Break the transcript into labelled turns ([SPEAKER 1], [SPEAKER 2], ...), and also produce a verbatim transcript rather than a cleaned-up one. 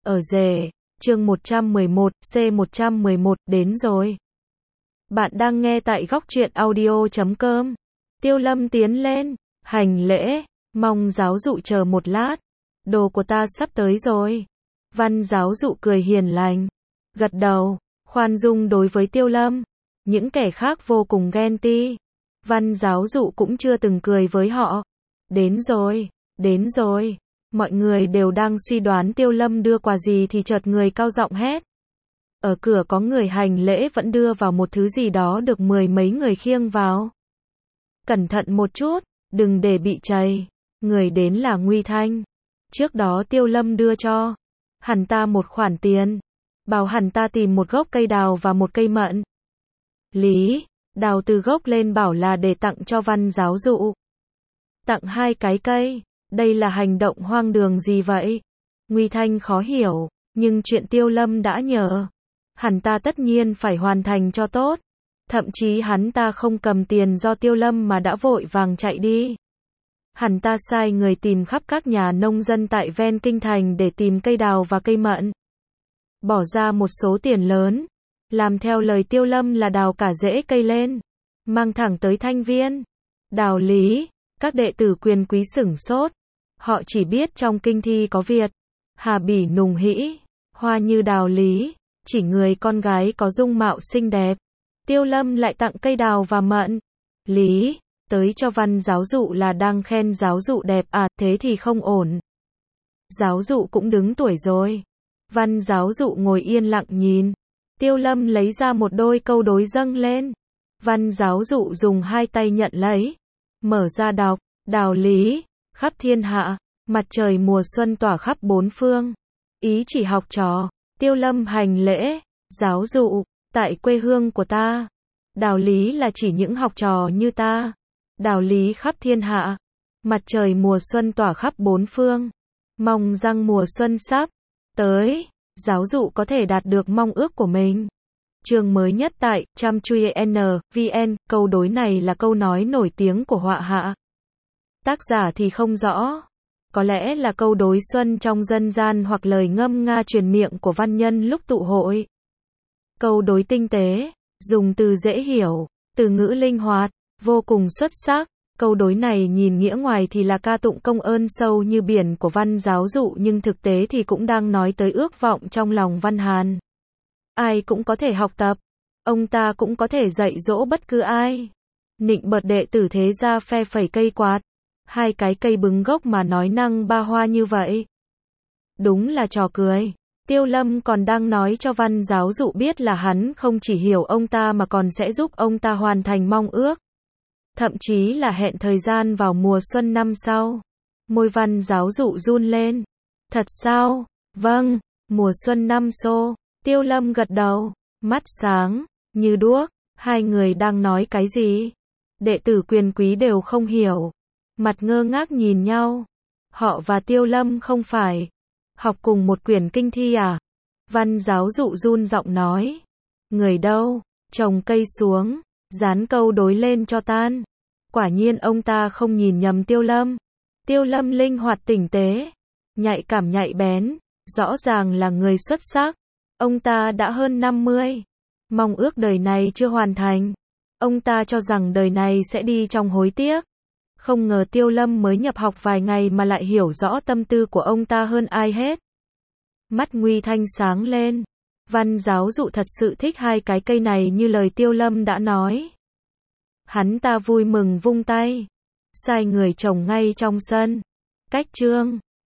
[SPEAKER 1] Ở rể, chương một trăm mười một, C một trăm mười một, đến rồi. Bạn đang nghe tại góc truyện audio chấm com. Tiêu Lâm tiến lên, hành lễ, mong giáo dụ chờ một lát. Đồ của ta sắp tới rồi. Văn giáo dụ cười hiền lành, gật đầu, khoan dung đối với Tiêu Lâm. Những kẻ khác vô cùng ghen tị. Văn giáo dụ cũng chưa từng cười với họ. Đến rồi, đến rồi. Mọi người đều đang suy đoán Tiêu Lâm đưa quà gì thì chợt người cao giọng hét. Ở cửa có người hành lễ vẫn đưa vào một thứ gì đó được mười mấy người khiêng vào. Cẩn thận một chút, đừng để bị chày. Người đến là Nguy Thanh. Trước đó Tiêu Lâm đưa cho hắn ta một khoản tiền, bảo hắn ta tìm một gốc cây đào và một cây mận. Lý, đào từ gốc lên bảo là để tặng cho Văn giáo dụ. Tặng hai cái cây, đây là hành động hoang đường gì vậy? Nguy Thanh khó hiểu, nhưng chuyện Tiêu Lâm đã nhờ, hắn ta tất nhiên phải hoàn thành cho tốt. Thậm chí hắn ta không cầm tiền do Tiêu Lâm mà đã vội vàng chạy đi. Hắn ta sai người tìm khắp các nhà nông dân tại ven kinh thành để tìm cây đào và cây mận. Bỏ ra một số tiền lớn, làm theo lời Tiêu Lâm là đào cả rễ cây lên, mang thẳng tới Thanh Viên. Đào Lý, các đệ tử quyền quý sửng sốt. Họ chỉ biết trong kinh thi có Việt, Hà Bỉ nùng hĩ, hoa như đào lý, chỉ người con gái có dung mạo xinh đẹp. Tiêu Lâm lại tặng cây đào và mận. Lý, tới cho Văn giáo dụ là đang khen giáo dụ đẹp à, thế thì không ổn. Giáo dụ cũng đứng tuổi rồi. Văn giáo dụ ngồi yên lặng nhìn. Tiêu Lâm lấy ra một đôi câu đối dâng lên. Văn giáo dụ dùng hai tay nhận lấy. Mở ra đọc, đào lý, khắp thiên hạ, mặt trời mùa xuân tỏa khắp bốn phương. Ý chỉ học trò. Tiêu Lâm hành lễ, giáo dụ, tại quê hương của ta, đào lý là chỉ những học trò như ta. Đào lý khắp thiên hạ, mặt trời mùa xuân tỏa khắp bốn phương. Mong rằng mùa xuân sắp tới, giáo dụ có thể đạt được mong ước của mình. Chương mới nhất tại Chăm Truy N vn, câu đối này là câu nói nổi tiếng của họa hạ. Tác giả thì không rõ. Có lẽ là câu đối xuân trong dân gian hoặc lời ngâm nga truyền miệng của văn nhân lúc tụ hội. Câu đối tinh tế, dùng từ dễ hiểu, từ ngữ linh hoạt, vô cùng xuất sắc. Câu đối này nhìn nghĩa ngoài thì là ca tụng công ơn sâu như biển của Văn giáo dụ, nhưng thực tế thì cũng đang nói tới ước vọng trong lòng Văn Hàn. Ai cũng có thể học tập, ông ta cũng có thể dạy dỗ bất cứ ai. Nịnh bợt đệ tử thế ra phe phẩy cây quạt, hai cái cây bứng gốc mà nói năng ba hoa như vậy. Đúng là trò cười. Tiêu Lâm còn đang nói cho Văn giáo dụ biết là hắn không chỉ hiểu ông ta mà còn sẽ giúp ông ta hoàn thành mong ước. Thậm chí là hẹn thời gian vào mùa xuân năm sau. Môi Văn giáo dụ run lên. Thật sao? Vâng, mùa xuân năm xô. Tiêu Lâm gật đầu, mắt sáng, như đuốc. Hai người đang nói cái gì? Đệ tử quyền quý đều không hiểu. Mặt ngơ ngác nhìn nhau. Họ và Tiêu Lâm không phải học cùng một quyển kinh thi à? Văn giáo dụ run giọng nói. Người đâu? Trồng cây xuống, dán câu đối lên cho tan. Quả nhiên ông ta không nhìn nhầm Tiêu Lâm. Tiêu Lâm linh hoạt tỉnh tế, nhạy cảm nhạy bén, rõ ràng là người xuất sắc. Ông ta đã hơn năm mươi. Mong ước đời này chưa hoàn thành. Ông ta cho rằng đời này sẽ đi trong hối tiếc. Không ngờ Tiêu Lâm mới nhập học vài ngày mà lại hiểu rõ tâm tư của ông ta hơn ai hết. Mắt Nguy Thanh sáng lên. Văn giáo dụ thật sự thích hai cái cây này như lời Tiêu Lâm đã nói. Hắn ta vui mừng vung tay, sai người trồng ngay trong sân. Cách trương,